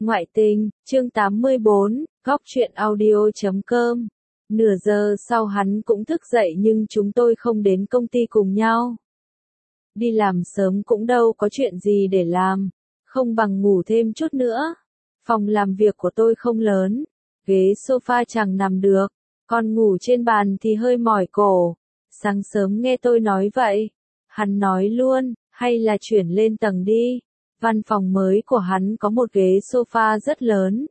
Ngoại tình, chương 84, góc truyện audio.com. Nửa giờ sau hắn cũng thức dậy nhưng chúng tôi không đến công ty cùng nhau. Đi làm sớm cũng đâu có chuyện gì để làm, không bằng ngủ thêm chút nữa. Phòng làm việc của tôi không lớn, ghế sofa chẳng nằm được, còn ngủ trên bàn thì hơi mỏi cổ. Sáng sớm nghe tôi nói vậy, hắn nói luôn, hay là chuyển lên tầng đi. Văn phòng mới của hắn có một ghế sofa rất lớn.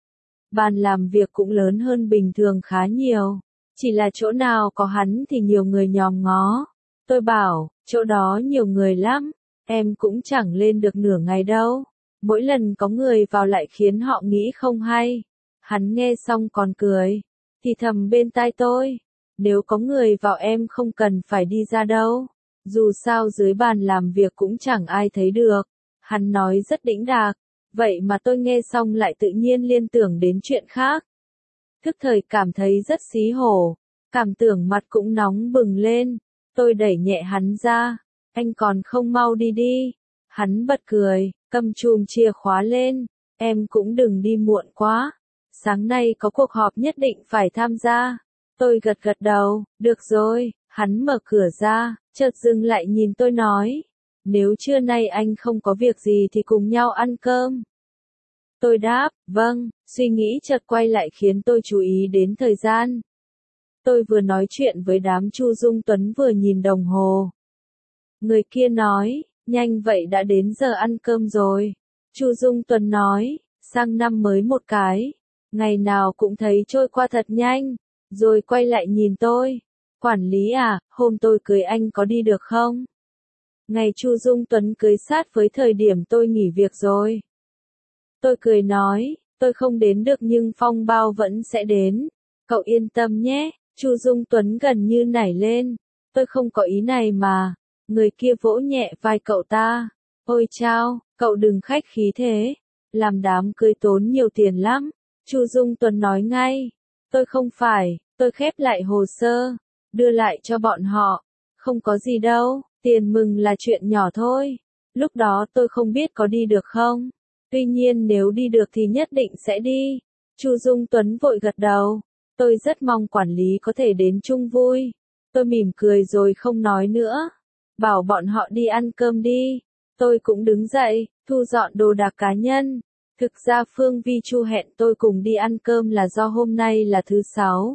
Bàn làm việc cũng lớn hơn bình thường khá nhiều. Chỉ là chỗ nào có hắn thì nhiều người nhòm ngó. Tôi bảo, chỗ đó nhiều người lắm, em cũng chẳng lên được nửa ngày đâu. Mỗi lần có người vào lại khiến họ nghĩ không hay. Hắn nghe xong còn cười, thì thầm bên tai tôi. Nếu có người vào em không cần phải đi ra đâu. Dù sao dưới bàn làm việc cũng chẳng ai thấy được. Hắn nói rất đĩnh đạc, vậy mà tôi nghe xong lại tự nhiên liên tưởng đến chuyện khác. Thức thời cảm thấy rất xí hổ, cảm tưởng mặt cũng nóng bừng lên. Tôi đẩy nhẹ hắn ra, anh còn không mau đi đi. Hắn bật cười, cầm chùm chìa khóa lên, em cũng đừng đi muộn quá. Sáng nay có cuộc họp nhất định phải tham gia. Tôi gật gật đầu, được rồi. Hắn mở cửa ra, chợt dừng lại nhìn tôi nói. Nếu trưa nay anh không có việc gì thì cùng nhau ăn cơm. Tôi đáp, vâng, suy nghĩ chợt quay lại khiến tôi chú ý đến thời gian. Tôi vừa nói chuyện với đám Chu Dung Tuấn vừa nhìn đồng hồ. Người kia nói, nhanh vậy đã đến giờ ăn cơm rồi. Chu Dung Tuấn nói, sang năm mới một cái, ngày nào cũng thấy trôi qua thật nhanh, rồi quay lại nhìn tôi. Quản lý à, hôm tôi cưới anh có đi được không? Ngày Chu Dung Tuấn cưới sát với thời điểm tôi nghỉ việc rồi. Tôi cười nói, tôi không đến được nhưng phong bao vẫn sẽ đến. Cậu yên tâm nhé. Chu Dung Tuấn gần như nảy lên. Tôi không có ý này mà. Người kia vỗ nhẹ vai cậu ta. Ôi chao, cậu đừng khách khí thế. Làm đám cưới tốn nhiều tiền lắm. Chu Dung Tuấn nói ngay. Tôi không phải, tôi khép lại hồ sơ, đưa lại cho bọn họ. Không có gì đâu. Tiền mừng là chuyện nhỏ thôi. Lúc đó tôi không biết có đi được không. Tuy nhiên nếu đi được thì nhất định sẽ đi. Chu Dung Tuấn vội gật đầu. Tôi rất mong quản lý có thể đến chung vui. Tôi mỉm cười rồi không nói nữa. Bảo bọn họ đi ăn cơm đi. Tôi cũng đứng dậy, thu dọn đồ đạc cá nhân. Thực ra Phương Vi Chu hẹn tôi cùng đi ăn cơm là do hôm nay là thứ Sáu.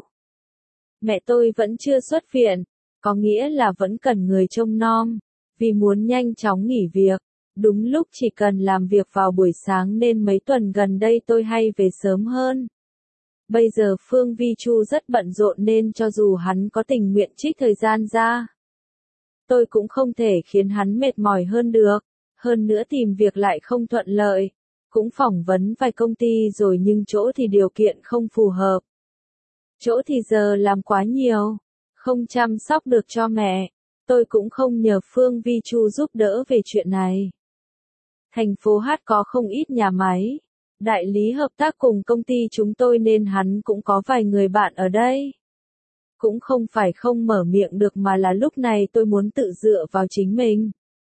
Mẹ tôi vẫn chưa xuất viện. Có nghĩa là vẫn cần người trông nom, vì muốn nhanh chóng nghỉ việc. Đúng lúc chỉ cần làm việc vào buổi sáng nên mấy tuần gần đây tôi hay về sớm hơn. Bây giờ Phương Vi Chu rất bận rộn nên cho dù hắn có tình nguyện trích thời gian ra, tôi cũng không thể khiến hắn mệt mỏi hơn được. Hơn nữa tìm việc lại không thuận lợi, cũng phỏng vấn vài công ty rồi nhưng chỗ thì điều kiện không phù hợp. Chỗ thì giờ làm quá nhiều. Không chăm sóc được cho mẹ, tôi cũng không nhờ Phương Vi Chu giúp đỡ về chuyện này. Thành phố Hát có không ít nhà máy, đại lý hợp tác cùng công ty chúng tôi nên hắn cũng có vài người bạn ở đây. Cũng không phải không mở miệng được mà là lúc này tôi muốn tự dựa vào chính mình.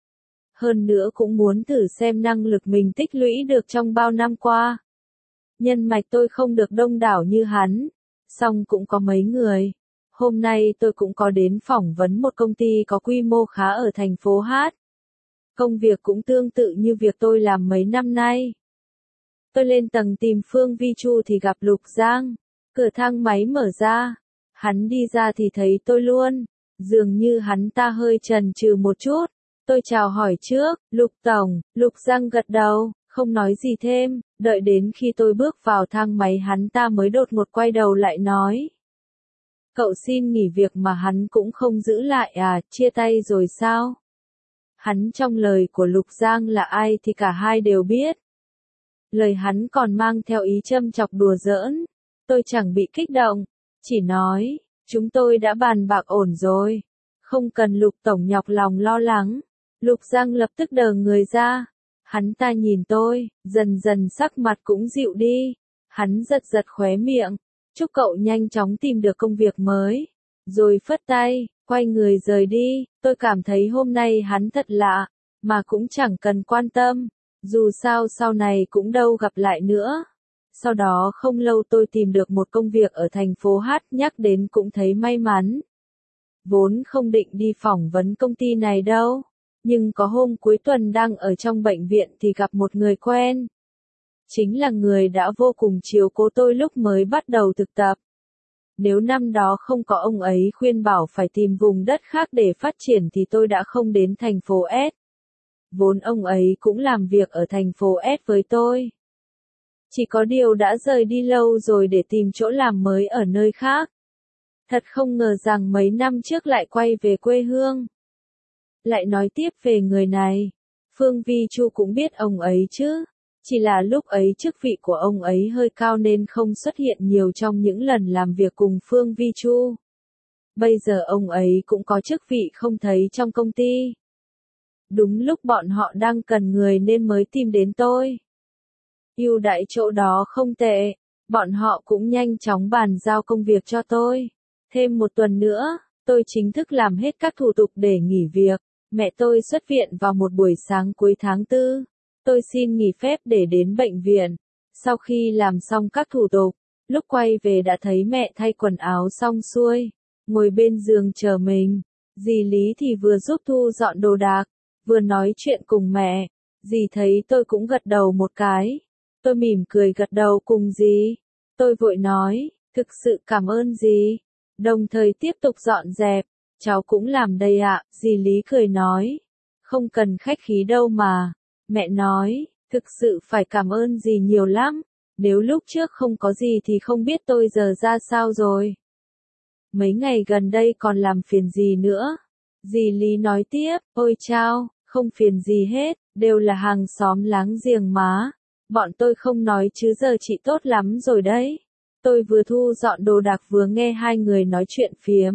Hơn nữa cũng muốn thử xem năng lực mình tích lũy được trong bao năm qua. Nhân mạch tôi không được đông đảo như hắn, song cũng có mấy người. Hôm nay tôi cũng có đến phỏng vấn một công ty có quy mô khá ở thành phố Hát. Công việc cũng tương tự như việc tôi làm mấy năm nay. Tôi lên tầng tìm Phương Vi Chu thì gặp Lục Giang. Cửa thang máy mở ra. Hắn đi ra thì thấy tôi luôn. Dường như hắn ta hơi chần chừ một chút. Tôi chào hỏi trước, Lục Tổng. Lục Giang gật đầu, không nói gì thêm. Đợi đến khi tôi bước vào thang máy hắn ta mới đột ngột quay đầu lại nói. Cậu xin nghỉ việc mà hắn cũng không giữ lại à, chia tay rồi sao? Hắn trong lời của Lục Giang là ai thì cả hai đều biết. Lời hắn còn mang theo ý châm chọc đùa giỡn. Tôi chẳng bị kích động, chỉ nói, chúng tôi đã bàn bạc ổn rồi. Không cần Lục Tổng nhọc lòng lo lắng. Lục Giang lập tức đờ người ra. Hắn ta nhìn tôi, dần dần sắc mặt cũng dịu đi. Hắn giật giật khóe miệng. Chúc cậu nhanh chóng tìm được công việc mới. Rồi phất tay, quay người rời đi. Tôi cảm thấy hôm nay hắn thật lạ, mà cũng chẳng cần quan tâm. Dù sao sau này cũng đâu gặp lại nữa. Sau đó không lâu tôi tìm được một công việc ở thành phố Hát, nhắc đến cũng thấy may mắn. Vốn không định đi phỏng vấn công ty này đâu, nhưng có hôm cuối tuần đang ở trong bệnh viện thì gặp một người quen. Chính là người đã vô cùng chiếu cố tôi lúc mới bắt đầu thực tập. Nếu năm đó không có ông ấy khuyên bảo phải tìm vùng đất khác để phát triển thì tôi đã không đến thành phố S. Vốn ông ấy cũng làm việc ở thành phố S với tôi. Chỉ có điều đã rời đi lâu rồi để tìm chỗ làm mới ở nơi khác. Thật không ngờ rằng mấy năm trước lại quay về quê hương. Lại nói tiếp về người này, Phương Vi Chu cũng biết ông ấy chứ. Chỉ là lúc ấy chức vị của ông ấy hơi cao nên không xuất hiện nhiều trong những lần làm việc cùng Phương Vi Chu. Bây giờ ông ấy cũng có chức vị không thấy trong công ty. Đúng lúc bọn họ đang cần người nên mới tìm đến tôi. Ưu đãi chỗ đó không tệ, bọn họ cũng nhanh chóng bàn giao công việc cho tôi. Thêm một tuần nữa, tôi chính thức làm hết các thủ tục để nghỉ việc. Mẹ tôi xuất viện vào một buổi sáng cuối tháng 4. Tôi xin nghỉ phép để đến bệnh viện. Sau khi làm xong các thủ tục, lúc quay về đã thấy mẹ thay quần áo xong xuôi, ngồi bên giường chờ mình. Dì Lý thì vừa giúp thu dọn đồ đạc, vừa nói chuyện cùng mẹ. Dì thấy tôi cũng gật đầu một cái. Tôi mỉm cười gật đầu cùng dì. Tôi vội nói, thực sự cảm ơn dì. Đồng thời tiếp tục dọn dẹp. Cháu cũng làm đây ạ, dì Lý cười nói. Không cần khách khí đâu mà. Mẹ nói, thực sự phải cảm ơn dì nhiều lắm. Nếu lúc trước không có gì thì không biết tôi giờ ra sao rồi. Mấy ngày gần đây còn làm phiền dì nữa. Dì Lý nói tiếp, ôi chao, không phiền gì hết, đều là hàng xóm láng giềng má. Bọn tôi không nói chứ giờ chị tốt lắm rồi đấy. Tôi vừa thu dọn đồ đạc vừa nghe hai người nói chuyện phiếm.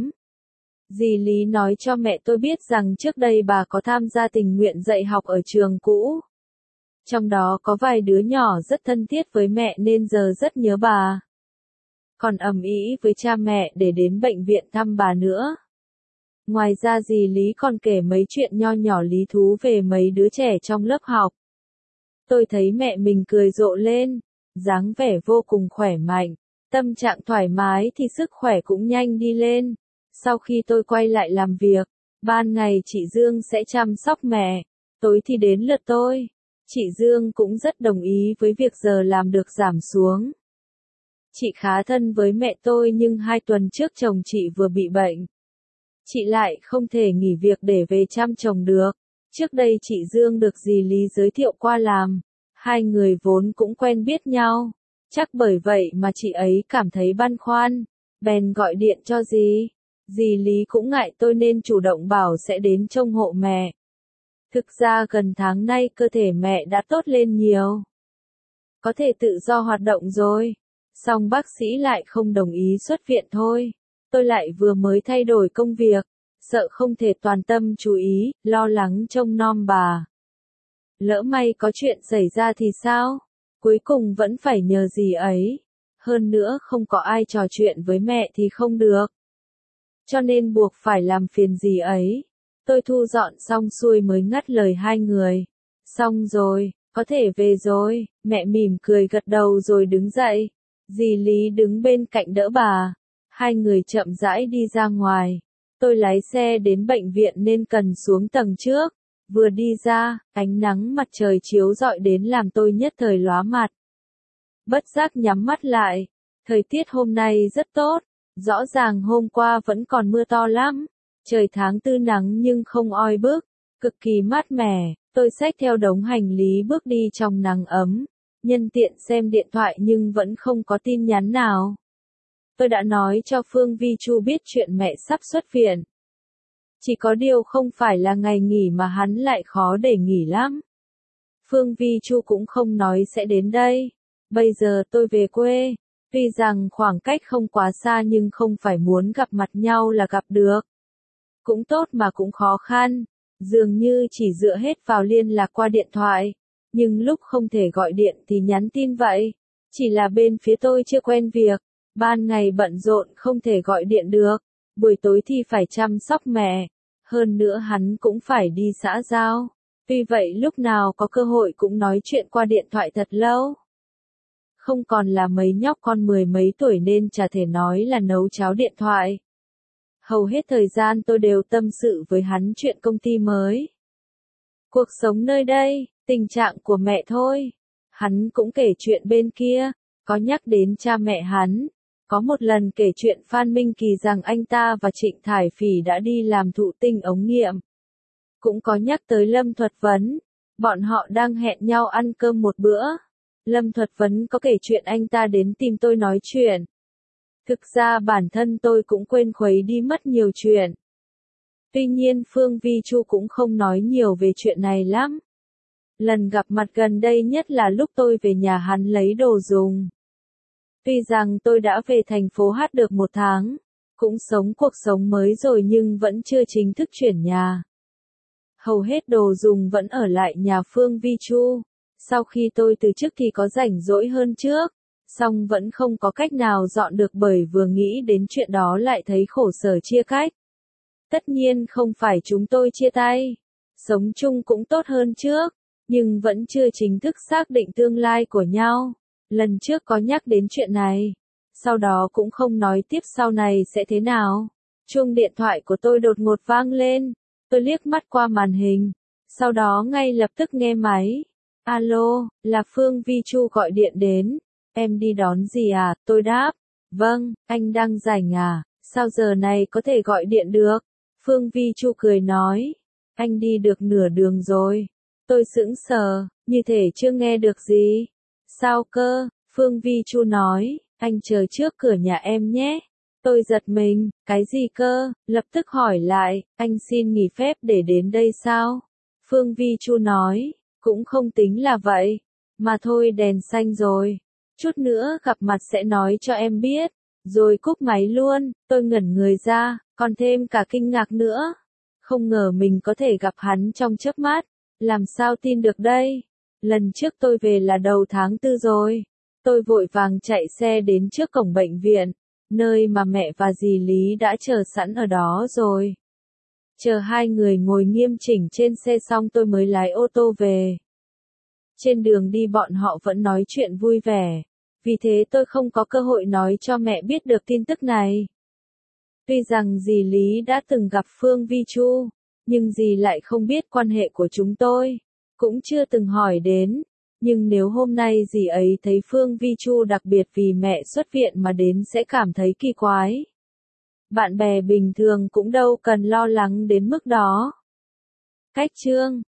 Dì Lý nói cho mẹ tôi biết rằng trước đây bà có tham gia tình nguyện dạy học ở trường cũ. Trong đó có vài đứa nhỏ rất thân thiết với mẹ nên giờ rất nhớ bà. Còn ầm ĩ với cha mẹ để đến bệnh viện thăm bà nữa. Ngoài ra dì Lý còn kể mấy chuyện nho nhỏ lý thú về mấy đứa trẻ trong lớp học. Tôi thấy mẹ mình cười rộ lên, dáng vẻ vô cùng khỏe mạnh, tâm trạng thoải mái thì sức khỏe cũng nhanh đi lên. Sau khi tôi quay lại làm việc, ban ngày chị Dương sẽ chăm sóc mẹ, tối thì đến lượt tôi. Chị Dương cũng rất đồng ý với việc giờ làm được giảm xuống. Chị khá thân với mẹ tôi nhưng 2 tuần trước chồng chị vừa bị bệnh. Chị lại không thể nghỉ việc để về chăm chồng được. Trước đây chị Dương được dì Lý giới thiệu qua làm. Hai người vốn cũng quen biết nhau. Chắc bởi vậy mà chị ấy cảm thấy băn khoăn. Bèn gọi điện cho dì. Dì Lý cũng ngại tôi nên chủ động bảo sẽ đến trông hộ mẹ. Thực ra gần tháng nay cơ thể mẹ đã tốt lên nhiều. Có thể tự do hoạt động rồi. Song bác sĩ lại không đồng ý xuất viện thôi. Tôi lại vừa mới thay đổi công việc. Sợ không thể toàn tâm chú ý, lo lắng trông nom bà. Lỡ may có chuyện xảy ra thì sao? Cuối cùng vẫn phải nhờ dì ấy. Hơn nữa không có ai trò chuyện với mẹ thì không được. Cho nên buộc phải làm phiền dì ấy. Tôi thu dọn xong xuôi mới ngắt lời hai người. Xong rồi, có thể về rồi. Mẹ mỉm cười gật đầu rồi đứng dậy. Dì Lý đứng bên cạnh đỡ bà. Hai người chậm rãi đi ra ngoài. Tôi lái xe đến bệnh viện nên cần xuống tầng trước. Vừa đi ra, ánh nắng mặt trời chiếu rọi đến làm tôi nhất thời lóa mặt. Bất giác nhắm mắt lại. Thời tiết hôm nay rất tốt. Rõ ràng hôm qua vẫn còn mưa to lắm. Trời tháng 4 nắng nhưng không oi bức. Cực kỳ mát mẻ. Tôi xách theo đống hành lý bước đi trong nắng ấm. Nhân tiện xem điện thoại nhưng vẫn không có tin nhắn nào. Tôi đã nói cho Phương Vi Chu biết chuyện mẹ sắp xuất viện. Chỉ có điều không phải là ngày nghỉ mà hắn lại khó để nghỉ lắm. Phương Vi Chu cũng không nói sẽ đến đây. Bây giờ tôi về quê. Tuy rằng khoảng cách không quá xa nhưng không phải muốn gặp mặt nhau là gặp được. Cũng tốt mà cũng khó khăn. Dường như chỉ dựa hết vào liên lạc qua điện thoại. Nhưng lúc không thể gọi điện thì nhắn tin vậy. Chỉ là bên phía tôi chưa quen việc. Ban ngày bận rộn không thể gọi điện được. Buổi tối thì phải chăm sóc mẹ. Hơn nữa hắn cũng phải đi xã giao. Vì vậy lúc nào có cơ hội cũng nói chuyện qua điện thoại thật lâu. Không còn là mấy nhóc con mười mấy tuổi nên chả thể nói là nấu cháo điện thoại. Hầu hết thời gian tôi đều tâm sự với hắn chuyện công ty mới. Cuộc sống nơi đây, tình trạng của mẹ thôi. Hắn cũng kể chuyện bên kia, có nhắc đến cha mẹ hắn. Có một lần kể chuyện Phan Minh Kỳ rằng anh ta và Trịnh Thải Phỉ đã đi làm thụ tinh ống nghiệm. Cũng có nhắc tới Lâm Thuật Vấn. Bọn họ đang hẹn nhau ăn cơm một bữa. Lâm Thuật Vấn có kể chuyện anh ta đến tìm tôi nói chuyện. Thực ra bản thân tôi cũng quên khuấy đi mất nhiều chuyện. Tuy nhiên Phương Vi Chu cũng không nói nhiều về chuyện này lắm. Lần gặp mặt gần đây nhất là lúc tôi về nhà hắn lấy đồ dùng. Tuy rằng tôi đã về thành phố Hát được 1 tháng, cũng sống cuộc sống mới rồi nhưng vẫn chưa chính thức chuyển nhà. Hầu hết đồ dùng vẫn ở lại nhà Phương Vi Chu. Sau khi tôi từ chức thì có rảnh rỗi hơn trước, song vẫn không có cách nào dọn được bởi vừa nghĩ đến chuyện đó lại thấy khổ sở chia cách. Tất nhiên không phải chúng tôi chia tay, sống chung cũng tốt hơn trước, nhưng vẫn chưa chính thức xác định tương lai của nhau. Lần trước có nhắc đến chuyện này, sau đó cũng không nói tiếp sau này sẽ thế nào. Chuông điện thoại của tôi đột ngột vang lên, tôi liếc mắt qua màn hình, sau đó ngay lập tức nghe máy. Alo, là Phương Vi Chu gọi điện đến. Em đi đón gì à? Tôi đáp. Vâng, anh đang rảnh à? Sao giờ này có thể gọi điện được? Phương Vi Chu cười nói. Anh đi được nửa đường rồi. Tôi sững sờ, như thể chưa nghe được gì. Sao cơ? Phương Vi Chu nói. Anh chờ trước cửa nhà em nhé. Tôi giật mình, cái gì cơ? Lập tức hỏi lại, anh xin nghỉ phép để đến đây sao? Phương Vi Chu nói. Cũng không tính là vậy. Mà thôi đèn xanh rồi. Chút nữa gặp mặt sẽ nói cho em biết. Rồi cúp máy luôn, tôi ngẩn người ra, còn thêm cả kinh ngạc nữa. Không ngờ mình có thể gặp hắn trong chớp mắt. Làm sao tin được đây? Lần trước tôi về là đầu tháng 4 rồi. Tôi vội vàng chạy xe đến trước cổng bệnh viện, nơi mà mẹ và dì Lý đã chờ sẵn ở đó rồi. Chờ hai người ngồi nghiêm chỉnh trên xe xong tôi mới lái ô tô về. Trên đường đi bọn họ vẫn nói chuyện vui vẻ, vì thế tôi không có cơ hội nói cho mẹ biết được tin tức này. Tuy rằng dì Lý đã từng gặp Phương Vi Chu, nhưng dì lại không biết quan hệ của chúng tôi, cũng chưa từng hỏi đến. Nhưng nếu hôm nay dì ấy thấy Phương Vi Chu đặc biệt vì mẹ xuất viện mà đến sẽ cảm thấy kỳ quái. Bạn bè bình thường cũng đâu cần lo lắng đến mức đó. Cách chương